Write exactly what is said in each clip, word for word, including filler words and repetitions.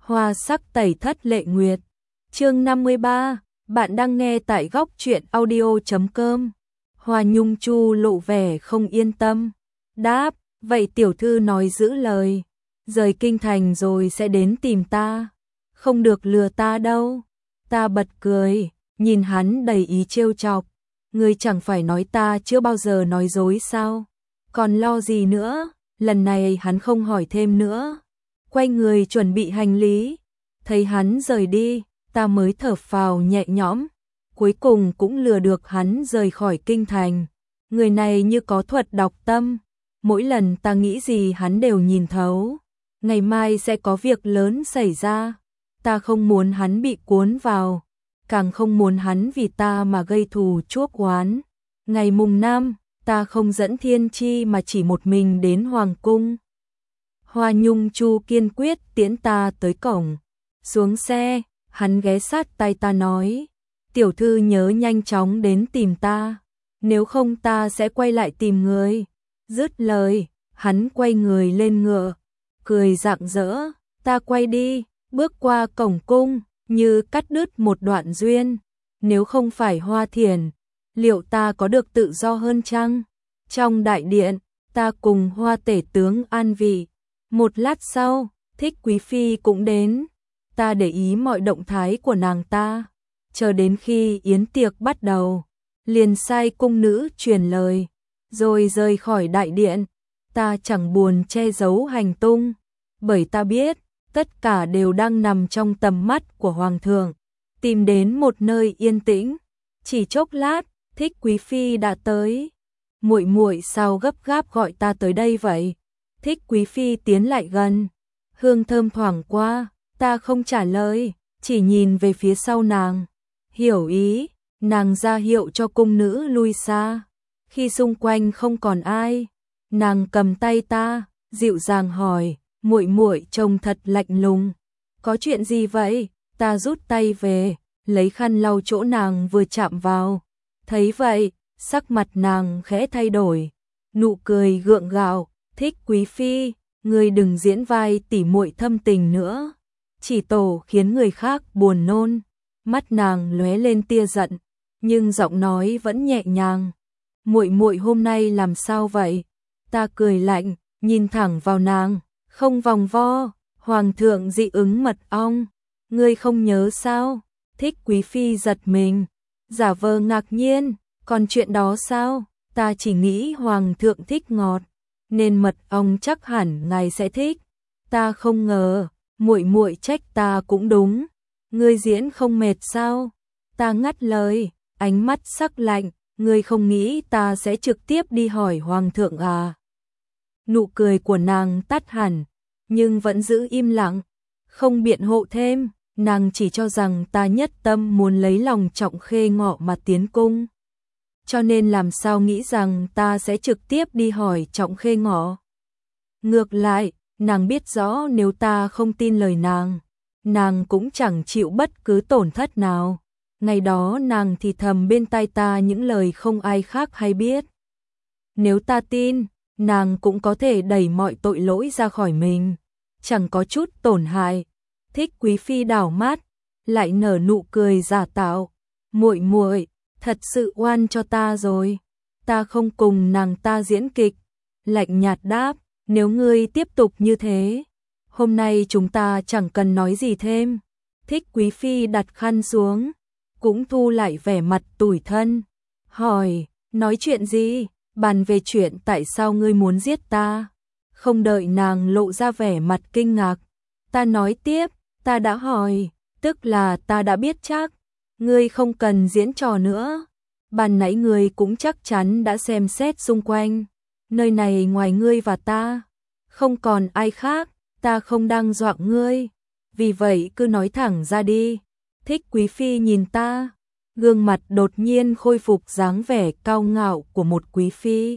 Hoa sắc tẩy thất lệ nguyệt. Chương năm mươi ba, bạn đang nghe tại góc truyện audio chấm com. Hoa Nhung Chu lộ vẻ không yên tâm. Đáp, vậy tiểu thư nói giữ lời. Rời kinh thành rồi sẽ đến tìm ta. Không được lừa ta đâu. Ta bật cười, nhìn hắn đầy ý trêu chọc. Ngươi chẳng phải nói ta chưa bao giờ nói dối sao? Còn lo gì nữa? Lần này hắn không hỏi thêm nữa. Quay người chuẩn bị hành lý. Thấy hắn rời đi, ta mới thở phào nhẹ nhõm. Cuối cùng cũng lừa được hắn rời khỏi kinh thành. Người này như có thuật đọc tâm. Mỗi lần ta nghĩ gì hắn đều nhìn thấu. Ngày mai sẽ có việc lớn xảy ra. Ta không muốn hắn bị cuốn vào. Càng không muốn hắn vì ta mà gây thù chuốc oán. Ngày mùng năm, ta không dẫn Thiên Chi mà chỉ một mình đến Hoàng cung. Hoa Nhung Chu kiên quyết tiễn ta tới cổng. Xuống xe, hắn ghé sát tai ta nói. Tiểu thư nhớ nhanh chóng đến tìm ta. Nếu không ta sẽ quay lại tìm người. Dứt lời, hắn quay người lên ngựa. Cười rạng rỡ, ta quay đi, bước qua cổng cung, như cắt đứt một đoạn duyên. Nếu không phải Hoa Thiền, liệu ta có được tự do hơn chăng? Trong đại điện, ta cùng Hoa tể tướng an vị. Một lát sau, Thích Quý Phi cũng đến. Ta để ý mọi động thái của nàng ta. Chờ đến khi yến tiệc bắt đầu, liền sai cung nữ truyền lời, rồi rời khỏi đại điện. Ta chẳng buồn che giấu hành tung, bởi ta biết tất cả đều đang nằm trong tầm mắt của hoàng thượng. Tìm đến một nơi yên tĩnh, chỉ chốc lát, Thích Quý Phi đã tới. Muội muội sao gấp gáp gọi ta tới đây vậy? Thích Quý Phi tiến lại gần, hương thơm thoảng qua, ta không trả lời, chỉ nhìn về phía sau nàng. Hiểu ý, nàng ra hiệu cho cung nữ lui xa. Khi xung quanh không còn ai, nàng cầm tay ta, dịu dàng hỏi, muội muội trông thật lạnh lùng. Có chuyện gì vậy? Ta rút tay về, lấy khăn lau chỗ nàng vừa chạm vào. Thấy vậy, sắc mặt nàng khẽ thay đổi, nụ cười gượng gạo. Thích Quý Phi, ngươi đừng diễn vai tỉ muội thâm tình nữa. Chỉ tổ khiến người khác buồn nôn. Mắt nàng lóe lên tia giận, nhưng giọng nói vẫn nhẹ nhàng. Muội muội hôm nay làm sao vậy? Ta cười lạnh, nhìn thẳng vào nàng, không vòng vo. Hoàng thượng dị ứng mật ong, ngươi không nhớ sao? Thích Quý Phi giật mình, giả vờ ngạc nhiên, còn chuyện đó sao? Ta chỉ nghĩ hoàng thượng thích ngọt, nên mật ong chắc hẳn ngài sẽ thích. Ta không ngờ, muội muội trách ta cũng đúng. Ngươi diễn không mệt sao? Ta ngắt lời, ánh mắt sắc lạnh, ngươi không nghĩ ta sẽ trực tiếp đi hỏi hoàng thượng à? Nụ cười của nàng tắt hẳn, nhưng vẫn giữ im lặng, không biện hộ thêm. Nàng chỉ cho rằng ta nhất tâm muốn lấy lòng Trọng Khê Ngọ mà tiến cung. Cho nên làm sao nghĩ rằng ta sẽ trực tiếp đi hỏi Trọng Khê Ngọ. Ngược lại, nàng biết rõ nếu ta không tin lời nàng, nàng cũng chẳng chịu bất cứ tổn thất nào. Ngày đó nàng thì thầm bên tai ta những lời không ai khác hay biết. Nếu ta tin, nàng cũng có thể đẩy mọi tội lỗi ra khỏi mình, chẳng có chút tổn hại. Thích Quý Phi đảo mắt, lại nở nụ cười giả tạo. Muội muội, thật sự oan cho ta rồi. Ta không cùng nàng ta diễn kịch. Lạnh nhạt đáp, nếu ngươi tiếp tục như thế, hôm nay chúng ta chẳng cần nói gì thêm. Thích Quý Phi đặt khăn xuống, cũng thu lại vẻ mặt tủi thân. Hỏi, nói chuyện gì? Bàn về chuyện tại sao ngươi muốn giết ta. Không đợi nàng lộ ra vẻ mặt kinh ngạc, ta nói tiếp, ta đã hỏi, tức là ta đã biết chắc. Ngươi không cần diễn trò nữa. Ban nãy ngươi cũng chắc chắn đã xem xét xung quanh. Nơi này ngoài ngươi và ta, không còn ai khác. Ta không đang dọa ngươi, vì vậy cứ nói thẳng ra đi. Thích Quý Phi nhìn ta, gương mặt đột nhiên khôi phục dáng vẻ cao ngạo của một quý phi.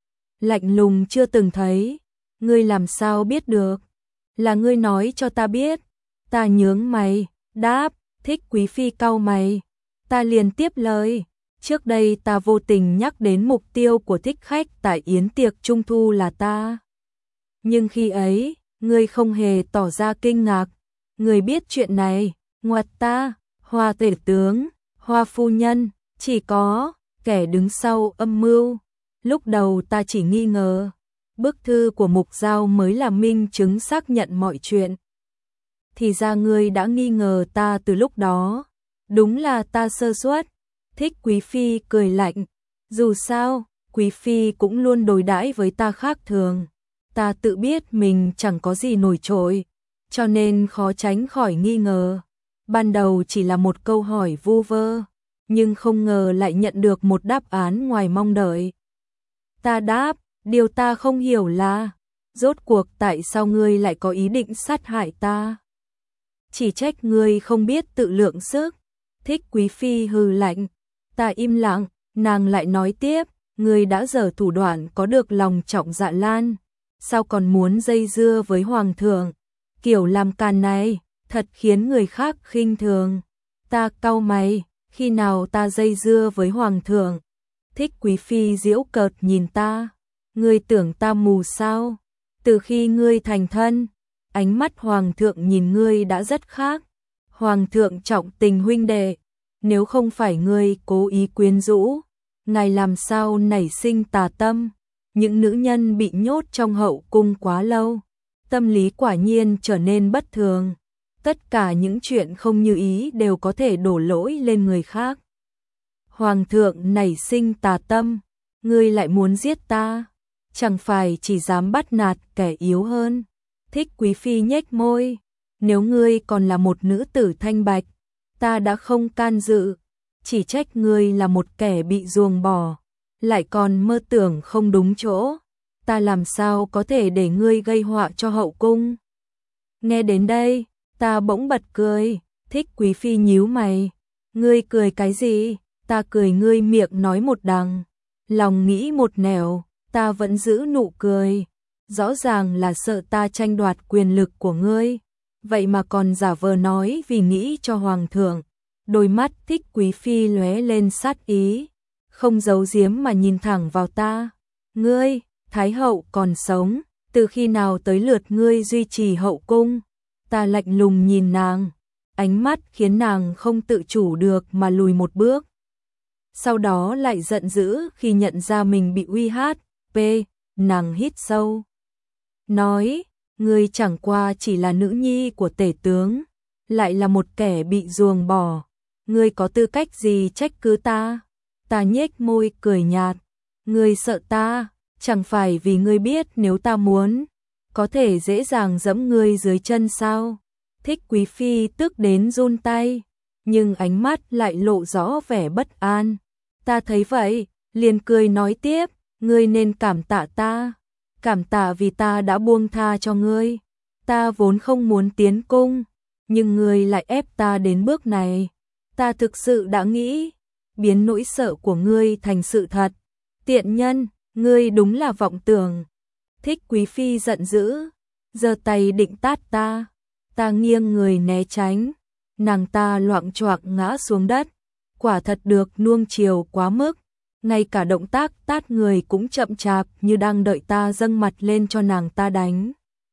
Lạnh lùng chưa từng thấy. Ngươi làm sao biết được? Là ngươi nói cho ta biết. Ta nhướng mày, đáp. Thích Quý Phi cau mày. Ta liền tiếp lời. Trước đây ta vô tình nhắc đến mục tiêu của thích khách tại yến tiệc trung thu là ta. Nhưng khi ấy, ngươi không hề tỏ ra kinh ngạc. Người biết chuyện này, ngoặt ta, Hoa tể tướng, Hoa phu nhân, chỉ có kẻ đứng sau âm mưu. Lúc đầu ta chỉ nghi ngờ, bức thư của Mục Giao mới là minh chứng xác nhận mọi chuyện. Thì ra ngươi đã nghi ngờ ta từ lúc đó. Đúng là ta sơ suất. Thích Quý phi cười lạnh. Dù sao, Quý phi cũng luôn đối đãi với ta khác thường. Ta tự biết mình chẳng có gì nổi trội, cho nên khó tránh khỏi nghi ngờ. Ban đầu chỉ là một câu hỏi vu vơ, nhưng không ngờ lại nhận được một đáp án ngoài mong đợi. Ta đáp, điều ta không hiểu là, rốt cuộc tại sao ngươi lại có ý định sát hại ta? Chỉ trách ngươi không biết tự lượng sức. Thích Quý phi hừ lạnh. Ta im lặng, nàng lại nói tiếp, ngươi đã giở thủ đoạn có được lòng Trọng Dạ Lan, sao còn muốn dây dưa với hoàng thượng? Kiểu làm càn này, thật khiến người khác khinh thường. Ta cau mày, khi nào ta dây dưa với hoàng thượng? Thích Quý phi giễu cợt nhìn ta, ngươi tưởng ta mù sao? Từ khi ngươi thành thân, ánh mắt hoàng thượng nhìn ngươi đã rất khác. Hoàng thượng trọng tình huynh đệ, nếu không phải ngươi cố ý quyến rũ, ngài làm sao nảy sinh tà tâm? Những nữ nhân bị nhốt trong hậu cung quá lâu, tâm lý quả nhiên trở nên bất thường. Tất cả những chuyện không như ý đều có thể đổ lỗi lên người khác. Hoàng thượng nảy sinh tà tâm, ngươi lại muốn giết ta, chẳng phải chỉ dám bắt nạt kẻ yếu hơn. Thích Quý phi nhếch môi, nếu ngươi còn là một nữ tử thanh bạch, ta đã không can dự, chỉ trách ngươi là một kẻ bị ruồng bỏ, lại còn mơ tưởng không đúng chỗ, ta làm sao có thể để ngươi gây họa cho hậu cung. Nghe đến đây, ta bỗng bật cười. Thích Quý phi nhíu mày, ngươi cười cái gì? Ta cười, ngươi miệng nói một đằng, lòng nghĩ một nẻo. Ta vẫn giữ nụ cười, rõ ràng là sợ ta tranh đoạt quyền lực của ngươi, vậy mà còn giả vờ nói vì nghĩ cho hoàng thượng. Đôi mắt Thích Quý phi lóe lên sát ý, không giấu giếm mà nhìn thẳng vào ta. Ngươi, thái hậu còn sống, từ khi nào tới lượt ngươi duy trì hậu cung? Ta lạnh lùng nhìn nàng, ánh mắt khiến nàng không tự chủ được mà lùi một bước. Sau đó lại giận dữ khi nhận ra mình bị uy hiếp. P, nàng hít sâu, nói, ngươi chẳng qua chỉ là nữ nhi của tể tướng, lại là một kẻ bị ruồng bỏ, ngươi có tư cách gì trách cứ ta? Ta nhếch môi cười nhạt, ngươi sợ ta, chẳng phải vì ngươi biết nếu ta muốn, có thể dễ dàng giẫm ngươi dưới chân sao? Thích Quý phi tức đến run tay, nhưng ánh mắt lại lộ rõ vẻ bất an. Ta thấy vậy, liền cười nói tiếp, ngươi nên cảm tạ ta, cảm tạ vì ta đã buông tha cho ngươi. Ta vốn không muốn tiến cung, nhưng ngươi lại ép ta đến bước này. Ta thực sự đã nghĩ, biến nỗi sợ của ngươi thành sự thật. Tiện nhân, ngươi đúng là vọng tưởng. Thích Quý phi giận dữ, giơ tay định tát ta. Ta nghiêng người né tránh, nàng ta loạng choạng ngã xuống đất. Quả thật được nuông chiều quá mức, ngay cả động tác tát người cũng chậm chạp như đang đợi ta dâng mặt lên cho nàng ta đánh.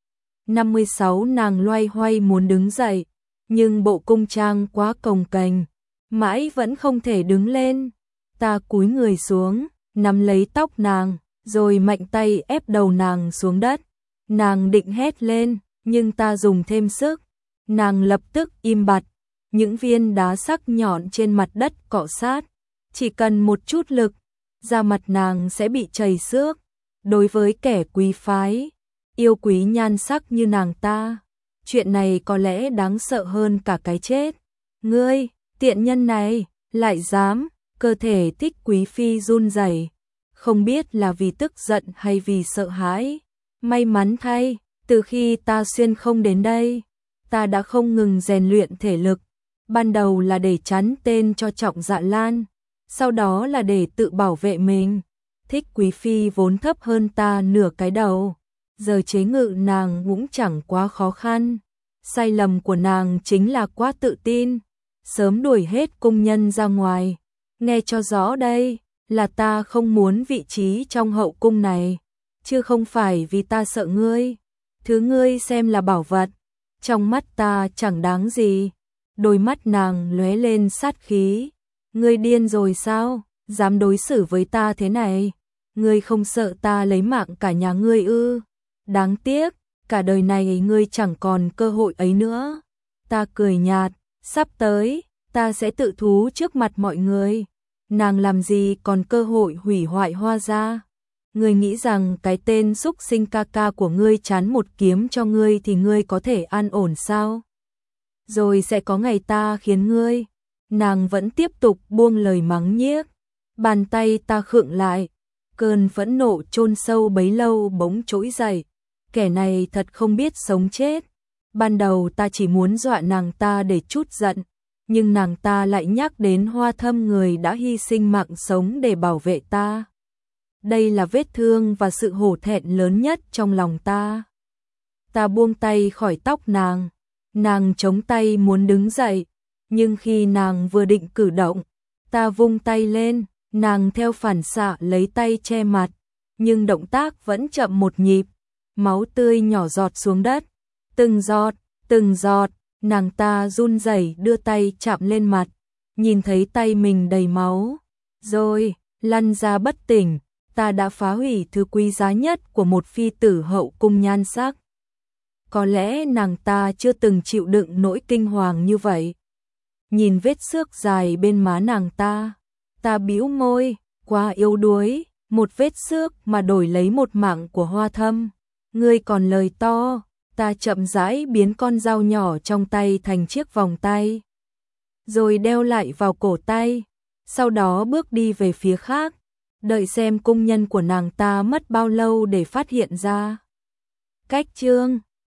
năm mươi sáu nàng loay hoay muốn đứng dậy, nhưng bộ cung trang quá cồng kềnh, mãi vẫn không thể đứng lên. Ta cúi người xuống, nắm lấy tóc nàng, rồi mạnh tay ép đầu nàng xuống đất. Nàng định hét lên, nhưng ta dùng thêm sức, nàng lập tức im bặt. Những viên đá sắc nhọn trên mặt đất cọ sát, chỉ cần một chút lực, da mặt nàng sẽ bị chảy xước. Đối với kẻ quý phái, yêu quý nhan sắc như nàng ta, chuyện này có lẽ đáng sợ hơn cả cái chết. Ngươi, tiện nhân này, lại dám? Cơ thể Thích Quý phi run rẩy, không biết là vì tức giận hay vì sợ hãi. May mắn thay, từ khi ta xuyên không đến đây, ta đã không ngừng rèn luyện thể lực. Ban đầu là để chắn tên cho Trọng Dạ Lan, sau đó là để tự bảo vệ mình. Thích Quý phi vốn thấp hơn ta nửa cái đầu, giờ chế ngự nàng cũng chẳng quá khó khăn. Sai lầm của nàng chính là quá tự tin, sớm đuổi hết cung nhân ra ngoài. Nghe cho rõ đây, là ta không muốn vị trí trong hậu cung này, chứ không phải vì ta sợ ngươi. Thứ ngươi xem là bảo vật, trong mắt ta chẳng đáng gì. Đôi mắt nàng lóe lên sát khí. Ngươi điên rồi sao? Dám đối xử với ta thế này? Ngươi không sợ ta lấy mạng cả nhà ngươi ư? Đáng tiếc, cả đời này ngươi chẳng còn cơ hội ấy nữa. Ta cười nhạt, sắp tới, ta sẽ tự thú trước mặt mọi người. Nàng làm gì còn cơ hội hủy hoại Hoa gia? Ngươi nghĩ rằng cái tên xúc sinh ca ca của ngươi chán một kiếm cho ngươi thì ngươi có thể an ổn sao? Rồi sẽ có ngày ta khiến ngươi. Nàng vẫn tiếp tục buông lời mắng nhiếc. Bàn tay ta khựng lại. Cơn phẫn nộ chôn sâu bấy lâu bỗng trỗi dậy. Kẻ này thật không biết sống chết. Ban đầu ta chỉ muốn dọa nàng ta để trút giận. Nhưng nàng ta lại nhắc đến Hoa Thâm, người đã hy sinh mạng sống để bảo vệ ta. Đây là vết thương và sự hổ thẹn lớn nhất trong lòng ta. Ta buông tay khỏi tóc nàng. Nàng chống tay muốn đứng dậy. Nhưng khi nàng vừa định cử động, ta vung tay lên. Nàng theo phản xạ lấy tay che mặt. Nhưng động tác vẫn chậm một nhịp. Máu tươi nhỏ giọt xuống đất. Từng giọt, từng giọt. Nàng ta run rẩy đưa tay chạm lên mặt. Nhìn thấy tay mình đầy máu. Rồi, lăn ra bất tỉnh. Ta đã phá hủy thứ quý giá nhất của một phi tử hậu cung nhan sắc. Có lẽ nàng ta chưa từng chịu đựng nỗi kinh hoàng như vậy. Nhìn vết xước dài bên má nàng ta, ta bĩu môi, quá yếu đuối, một vết xước mà đổi lấy một mạng của Hoa Thâm. Ngươi còn lời to. Ta chậm rãi biến con dao nhỏ trong tay thành chiếc vòng tay, rồi đeo lại vào cổ tay, sau đó bước đi về phía khác, đợi xem cung nhân của nàng ta mất bao lâu để phát hiện ra. Cách chương